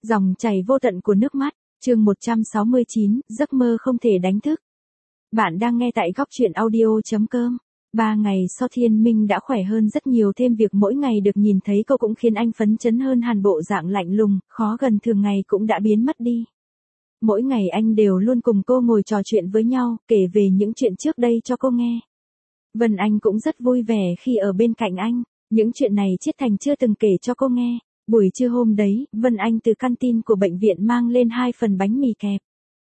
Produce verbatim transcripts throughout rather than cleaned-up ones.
Dòng chảy vô tận của nước mắt, chương một trăm sáu mươi chín, giấc mơ không thể đánh thức. Bạn đang nghe tại góc truyện audio.com. Ba ngày sau Thiên Minh đã khỏe hơn rất nhiều, thêm việc mỗi ngày được nhìn thấy cô cũng khiến anh phấn chấn hơn hẳn, bộ dạng lạnh lùng, khó gần thường ngày cũng đã biến mất đi. Mỗi ngày anh đều luôn cùng cô ngồi trò chuyện với nhau, kể về những chuyện trước đây cho cô nghe. Vân Anh cũng rất vui vẻ khi ở bên cạnh anh, những chuyện này Chiết Thành chưa từng kể cho cô nghe. Buổi trưa hôm đấy, Vân Anh từ canteen của bệnh viện mang lên hai phần bánh mì kẹp.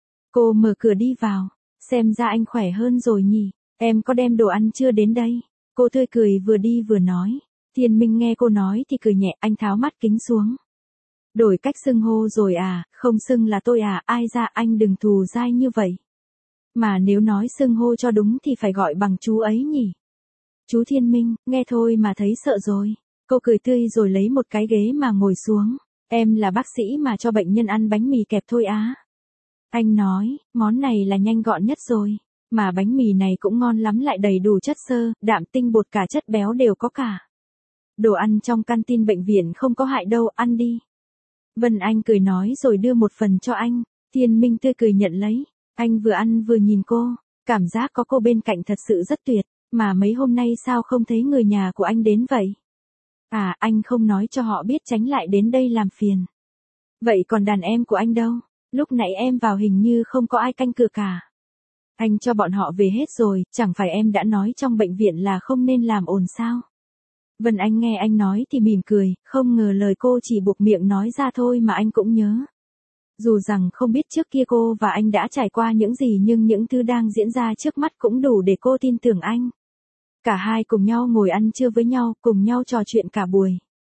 Cô mở cửa đi vào, xem ra anh khỏe hơn rồi nhỉ, em có đem đồ ăn chưa đến đây? Cô tươi cười vừa đi vừa nói. Thiên Minh nghe cô nói thì cười nhẹ, anh tháo mắt kính xuống. Đổi cách xưng hô rồi à, không xưng là tôi à, ai ra, anh đừng thù dai như vậy. Mà nếu nói xưng hô cho đúng thì phải gọi bằng chú ấy nhỉ. Chú Thiên Minh, nghe thôi mà thấy sợ rồi. Cô cười tươi rồi lấy một cái ghế mà ngồi xuống. Em là bác sĩ mà cho bệnh nhân ăn bánh mì kẹp thôi á. Anh nói, món này là nhanh gọn nhất rồi. Mà bánh mì này cũng ngon lắm, lại đầy đủ chất xơ, đạm, tinh bột, cả chất béo đều có cả. Đồ ăn trong canteen bệnh viện không có hại đâu, ăn đi. Vân Anh cười nói rồi đưa một phần cho anh. Thiên Minh tươi cười nhận lấy. Anh vừa ăn vừa nhìn cô. Cảm giác có cô bên cạnh thật sự rất tuyệt. Mà mấy hôm nay sao không thấy người nhà của anh đến vậy? À, anh không nói cho họ biết, tránh lại đến đây làm phiền. Vậy còn đàn em của anh đâu? Lúc nãy em vào hình như không có ai canh cửa cả. Anh cho bọn họ về hết rồi, chẳng phải em đã nói trong bệnh viện là không nên làm ồn sao? Vân Anh nghe anh nói thì mỉm cười, không ngờ lời cô chỉ buộc miệng nói ra thôi mà anh cũng nhớ. Dù rằng không biết trước kia cô và anh đã trải qua những gì, nhưng những thứ đang diễn ra trước mắt cũng đủ để cô tin tưởng anh. Cả hai cùng nhau ngồi ăn trưa với nhau, cùng nhau trò chuyện cả buổi.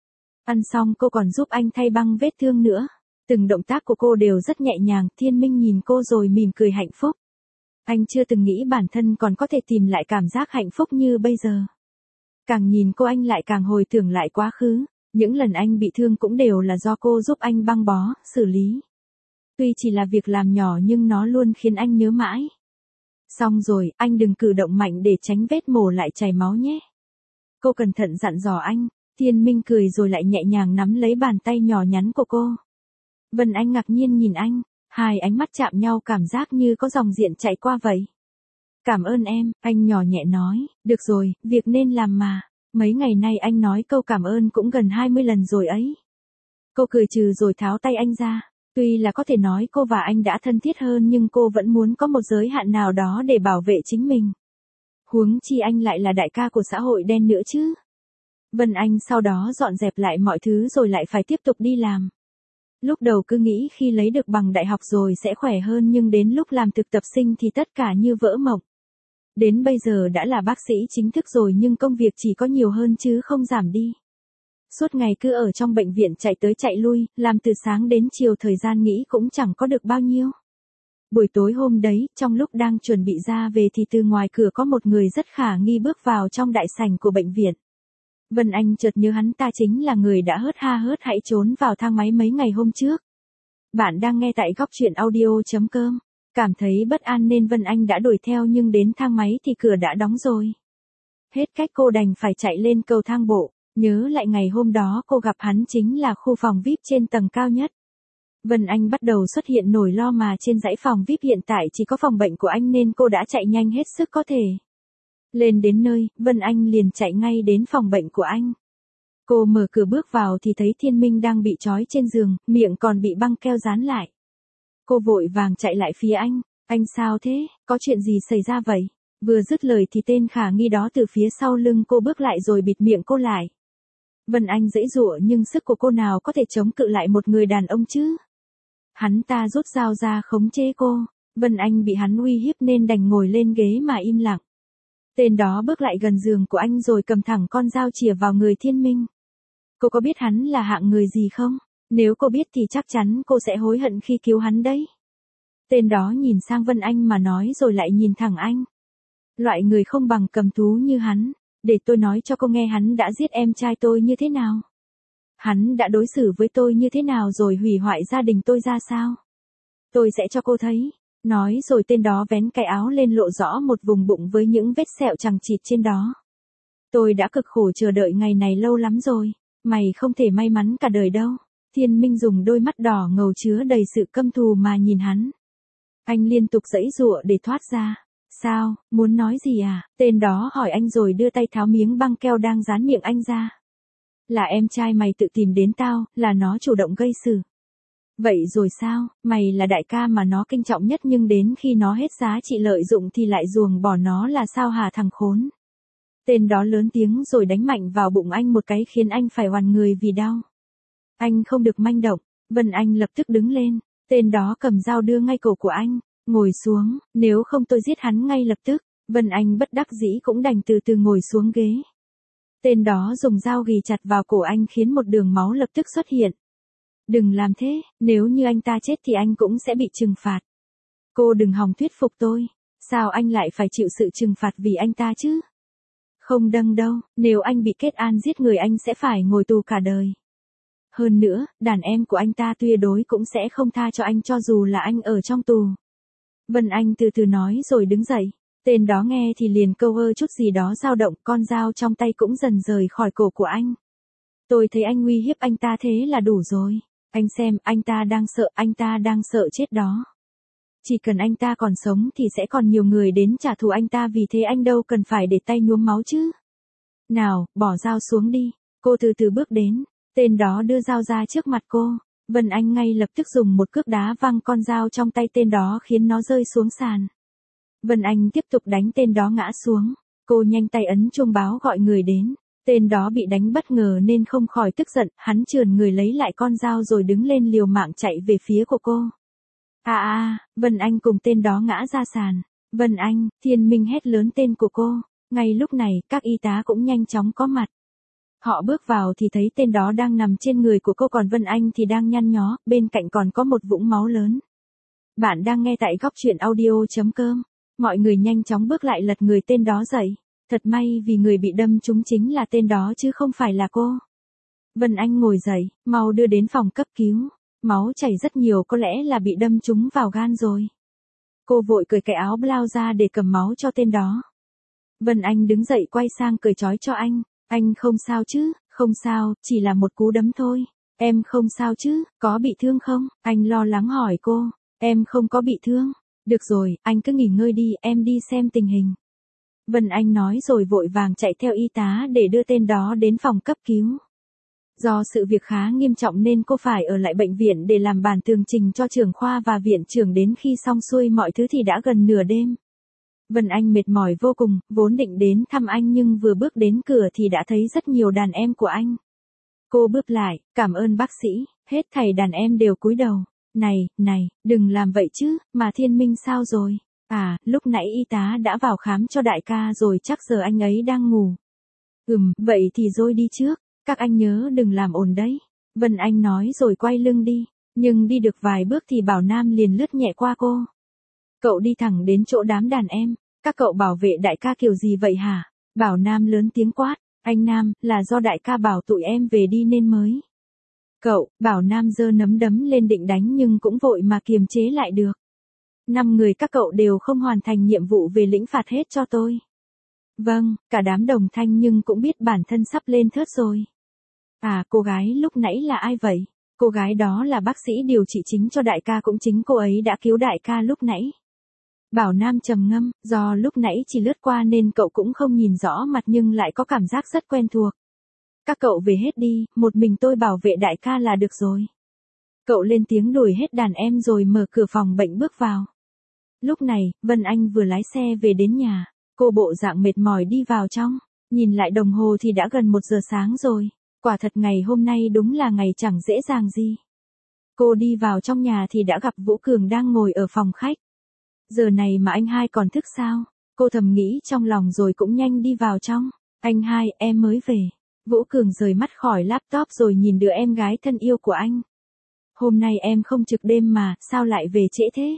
Ăn xong cô còn giúp anh thay băng vết thương nữa. Từng động tác của cô đều rất nhẹ nhàng. Thiên Minh nhìn cô rồi mỉm cười hạnh phúc. Anh chưa từng nghĩ bản thân còn có thể tìm lại cảm giác hạnh phúc như bây giờ. Càng nhìn cô anh lại càng hồi tưởng lại quá khứ. Những lần anh bị thương cũng đều là do cô giúp anh băng bó, xử lý. Tuy chỉ là việc làm nhỏ nhưng nó luôn khiến anh nhớ mãi. Xong rồi, anh đừng cử động mạnh để tránh vết mổ lại chảy máu nhé. Cô cẩn thận dặn dò anh. Thiên Minh cười rồi lại nhẹ nhàng nắm lấy bàn tay nhỏ nhắn của cô. Vân Anh ngạc nhiên nhìn anh, hai ánh mắt chạm nhau, cảm giác như có dòng điện chạy qua vậy. Cảm ơn em, anh nhỏ nhẹ nói, được rồi, việc nên làm mà. Mấy ngày nay anh nói câu cảm ơn cũng gần hai mươi lần rồi ấy. Cô cười trừ rồi tháo tay anh ra. Tuy là có thể nói cô và anh đã thân thiết hơn, nhưng cô vẫn muốn có một giới hạn nào đó để bảo vệ chính mình. Huống chi anh lại là đại ca của xã hội đen nữa chứ. Vân Anh sau đó dọn dẹp lại mọi thứ rồi lại phải tiếp tục đi làm. Lúc đầu cứ nghĩ khi lấy được bằng đại học rồi sẽ khỏe hơn, nhưng đến lúc làm thực tập sinh thì tất cả như vỡ mộng. Đến bây giờ đã là bác sĩ chính thức rồi nhưng công việc chỉ có nhiều hơn chứ không giảm đi. Suốt ngày cứ ở trong bệnh viện chạy tới chạy lui, làm từ sáng đến chiều, thời gian nghĩ cũng chẳng có được bao nhiêu. Buổi tối hôm đấy, trong lúc đang chuẩn bị ra về thì từ ngoài cửa có một người rất khả nghi bước vào trong đại sảnh của bệnh viện. Vân Anh chợt nhớ hắn ta chính là người đã hớt ha hớt hãy trốn vào thang máy mấy ngày hôm trước. Bạn đang nghe tại góc truyện audio.com. Cảm thấy bất an nên Vân Anh đã đuổi theo, nhưng đến thang máy thì cửa đã đóng rồi. Hết cách cô đành phải chạy lên cầu thang bộ. Nhớ lại ngày hôm đó cô gặp hắn chính là khu phòng vi ai pi trên tầng cao nhất. Vân Anh bắt đầu xuất hiện nỗi lo, mà trên dãy phòng vi ai pi hiện tại chỉ có phòng bệnh của anh nên cô đã chạy nhanh hết sức có thể. Lên đến nơi, Vân Anh liền chạy ngay đến phòng bệnh của anh. Cô mở cửa bước vào thì thấy Thiên Minh đang bị trói trên giường, miệng còn bị băng keo dán lại. Cô vội vàng chạy lại phía anh. Anh sao thế, có chuyện gì xảy ra vậy? Vừa dứt lời thì tên khả nghi đó từ phía sau lưng cô bước lại rồi bịt miệng cô lại. Vân Anh giãy giụa nhưng sức của cô nào có thể chống cự lại một người đàn ông chứ? Hắn ta rút dao ra khống chế cô. Vân Anh bị hắn uy hiếp nên đành ngồi lên ghế mà im lặng. Tên đó bước lại gần giường của anh rồi cầm thẳng con dao chĩa vào người Thiên Minh. Cô có biết hắn là hạng người gì không? Nếu cô biết thì chắc chắn cô sẽ hối hận khi cứu hắn đấy. Tên đó nhìn sang Vân Anh mà nói rồi lại nhìn thẳng anh. Loại người không bằng cầm thú như hắn. Để tôi nói cho cô nghe hắn đã giết em trai tôi như thế nào. Hắn đã đối xử với tôi như thế nào rồi hủy hoại gia đình tôi ra sao. Tôi sẽ cho cô thấy. Nói rồi tên đó vén cái áo lên lộ rõ một vùng bụng với những vết sẹo chằng chịt trên đó. Tôi đã cực khổ chờ đợi ngày này lâu lắm rồi. Mày không thể may mắn cả đời đâu. Thiên Minh dùng đôi mắt đỏ ngầu chứa đầy sự căm thù mà nhìn hắn. Anh liên tục giãy giụa để thoát ra. Sao, muốn nói gì à? Tên đó hỏi anh rồi đưa tay tháo miếng băng keo đang dán miệng anh ra. Là em trai mày tự tìm đến tao, là nó chủ động gây sự. Vậy rồi sao, mày là đại ca mà nó kinh trọng nhất nhưng đến khi nó hết giá trị lợi dụng thì lại ruồng bỏ nó là sao hả thằng khốn? Tên đó lớn tiếng rồi đánh mạnh vào bụng anh một cái khiến anh phải oằn người vì đau. Anh không được manh động, Vân Anh lập tức đứng lên, tên đó cầm dao đưa ngay cổ của anh, ngồi xuống, nếu không tôi giết hắn ngay lập tức. Vân Anh bất đắc dĩ cũng đành từ từ ngồi xuống ghế. Tên đó dùng dao ghì chặt vào cổ anh khiến một đường máu lập tức xuất hiện. Đừng làm thế, nếu như anh ta chết thì anh cũng sẽ bị trừng phạt. Cô đừng hòng thuyết phục tôi, sao anh lại phải chịu sự trừng phạt vì anh ta chứ? Không đâng đâu, nếu anh bị kết án giết người anh sẽ phải ngồi tù cả đời. Hơn nữa, đàn em của anh ta tuyệt đối cũng sẽ không tha cho anh cho dù là anh ở trong tù. Vân Anh từ từ nói rồi đứng dậy. Tên đó nghe thì liền câu ơ chút gì đó dao động, con dao trong tay cũng dần rời khỏi cổ của anh. Tôi thấy anh uy hiếp anh ta thế là đủ rồi. Anh xem, anh ta đang sợ, anh ta đang sợ chết đó. Chỉ cần anh ta còn sống thì sẽ còn nhiều người đến trả thù anh ta, vì thế anh đâu cần phải để tay nhuốm máu chứ. Nào, bỏ dao xuống đi. Cô từ từ bước đến. Tên đó đưa dao ra trước mặt cô. Vân Anh ngay lập tức dùng một cước đá văng con dao trong tay tên đó khiến nó rơi xuống sàn. Vân Anh tiếp tục đánh tên đó ngã xuống. Cô nhanh tay ấn chuông báo gọi người đến. Tên đó bị đánh bất ngờ nên không khỏi tức giận, hắn trườn người lấy lại con dao rồi đứng lên liều mạng chạy về phía của cô. À à, Vân Anh cùng tên đó ngã ra sàn. Vân Anh, Thiên Minh hét lớn tên của cô. Ngay lúc này, các y tá cũng nhanh chóng có mặt. Họ bước vào thì thấy tên đó đang nằm trên người của cô, còn Vân Anh thì đang nhăn nhó, bên cạnh còn có một vũng máu lớn. Bạn đang nghe tại góc truyện audio chấm com. Mọi người nhanh chóng bước lại lật người tên đó dậy. Thật may vì người bị đâm trúng chính là tên đó chứ không phải là cô. Vân Anh ngồi dậy, mau đưa đến phòng cấp cứu. Máu chảy rất nhiều, có lẽ là bị đâm trúng vào gan rồi. Cô vội cởi cái áo blau ra để cầm máu cho tên đó. Vân Anh đứng dậy quay sang cởi trói cho anh. Anh không sao chứ? Không sao, chỉ là một cú đấm thôi. Em không sao chứ? Có bị thương không? Anh lo lắng hỏi cô. Em không có bị thương. Được rồi, anh cứ nghỉ ngơi đi, em đi xem tình hình. Vân Anh nói rồi vội vàng chạy theo y tá để đưa tên đó đến phòng cấp cứu. Do sự việc khá nghiêm trọng nên cô phải ở lại bệnh viện để làm bản tường trình cho trưởng khoa và viện trưởng, đến khi xong xuôi mọi thứ thì đã gần nửa đêm. Vân Anh mệt mỏi vô cùng, vốn định đến thăm anh nhưng vừa bước đến cửa thì đã thấy rất nhiều đàn em của anh. Cô bước lại, cảm ơn bác sĩ, hết thảy đàn em đều cúi đầu. Này, này, đừng làm vậy chứ, mà Thiên Minh sao rồi? À, lúc nãy y tá đã vào khám cho đại ca rồi, chắc giờ anh ấy đang ngủ. Ừm, vậy thì rồi đi trước, các anh nhớ đừng làm ồn đấy. Vân Anh nói rồi quay lưng đi, nhưng đi được vài bước thì Bảo Nam liền lướt nhẹ qua cô. Cậu đi thẳng đến chỗ đám đàn em, các cậu bảo vệ đại ca kiểu gì vậy hả? Bảo Nam lớn tiếng quát, anh Nam, là do đại ca bảo tụi em về đi nên mới. Cậu, Bảo Nam giơ nắm đấm lên định đánh nhưng cũng vội mà kiềm chế lại được. Năm người các cậu đều không hoàn thành nhiệm vụ, về lĩnh phạt hết cho tôi. Vâng, cả đám đồng thanh nhưng cũng biết bản thân sắp lên thớt rồi. À, cô gái lúc nãy là ai vậy? Cô gái đó là bác sĩ điều trị chính cho đại ca, cũng chính cô ấy đã cứu đại ca lúc nãy. Bảo Nam trầm ngâm, do lúc nãy chỉ lướt qua nên cậu cũng không nhìn rõ mặt nhưng lại có cảm giác rất quen thuộc. Các cậu về hết đi, một mình tôi bảo vệ đại ca là được rồi. Cậu lên tiếng đuổi hết đàn em rồi mở cửa phòng bệnh bước vào. Lúc này, Vân Anh vừa lái xe về đến nhà. Cô bộ dạng mệt mỏi đi vào trong. Nhìn lại đồng hồ thì đã gần một giờ sáng rồi. Quả thật ngày hôm nay đúng là ngày chẳng dễ dàng gì. Cô đi vào trong nhà thì đã gặp Vũ Cường đang ngồi ở phòng khách. Giờ này mà anh hai còn thức sao? Cô thầm nghĩ trong lòng rồi cũng nhanh đi vào trong. Anh hai, em mới về. Vũ Cường rời mắt khỏi laptop rồi nhìn đứa em gái thân yêu của anh. Hôm nay em không trực đêm mà, sao lại về trễ thế?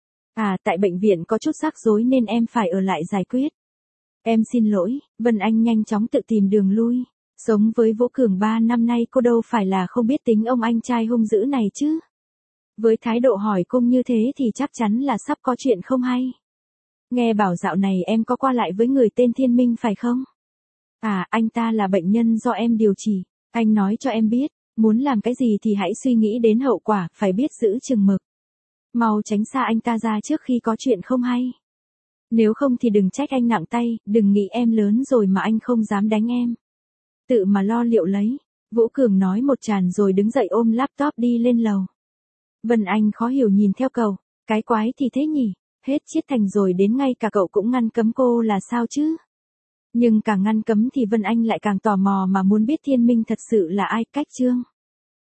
À, tại bệnh viện có chút rắc rối nên em phải ở lại giải quyết. Em xin lỗi, Vân Anh nhanh chóng tự tìm đường lui. Sống với Vũ Cường ba năm nay cô đâu phải là không biết tính ông anh trai hung dữ này chứ. Với thái độ hỏi cung như thế thì chắc chắn là sắp có chuyện không hay. Nghe bảo dạo này em có qua lại với người tên Thiên Minh phải không? À, anh ta là bệnh nhân do em điều trị. Anh nói cho em biết, Muốn làm cái gì thì hãy suy nghĩ đến hậu quả, phải biết giữ chừng mực. Mau tránh xa anh ta ra trước khi có chuyện không hay. Nếu không thì đừng trách anh nặng tay, đừng nghĩ em lớn rồi mà anh không dám đánh em. Tự mà lo liệu lấy. Vũ Cường nói một tràng rồi đứng dậy ôm laptop đi lên lầu. Vân Anh khó hiểu nhìn theo cậu, cái quái thì thế nhỉ, hết Chiết Thành rồi đến ngay cả cậu cũng ngăn cấm cô là sao chứ? Nhưng càng ngăn cấm thì Vân Anh lại càng tò mò mà muốn biết Thiên Minh thật sự là ai, cách Trương.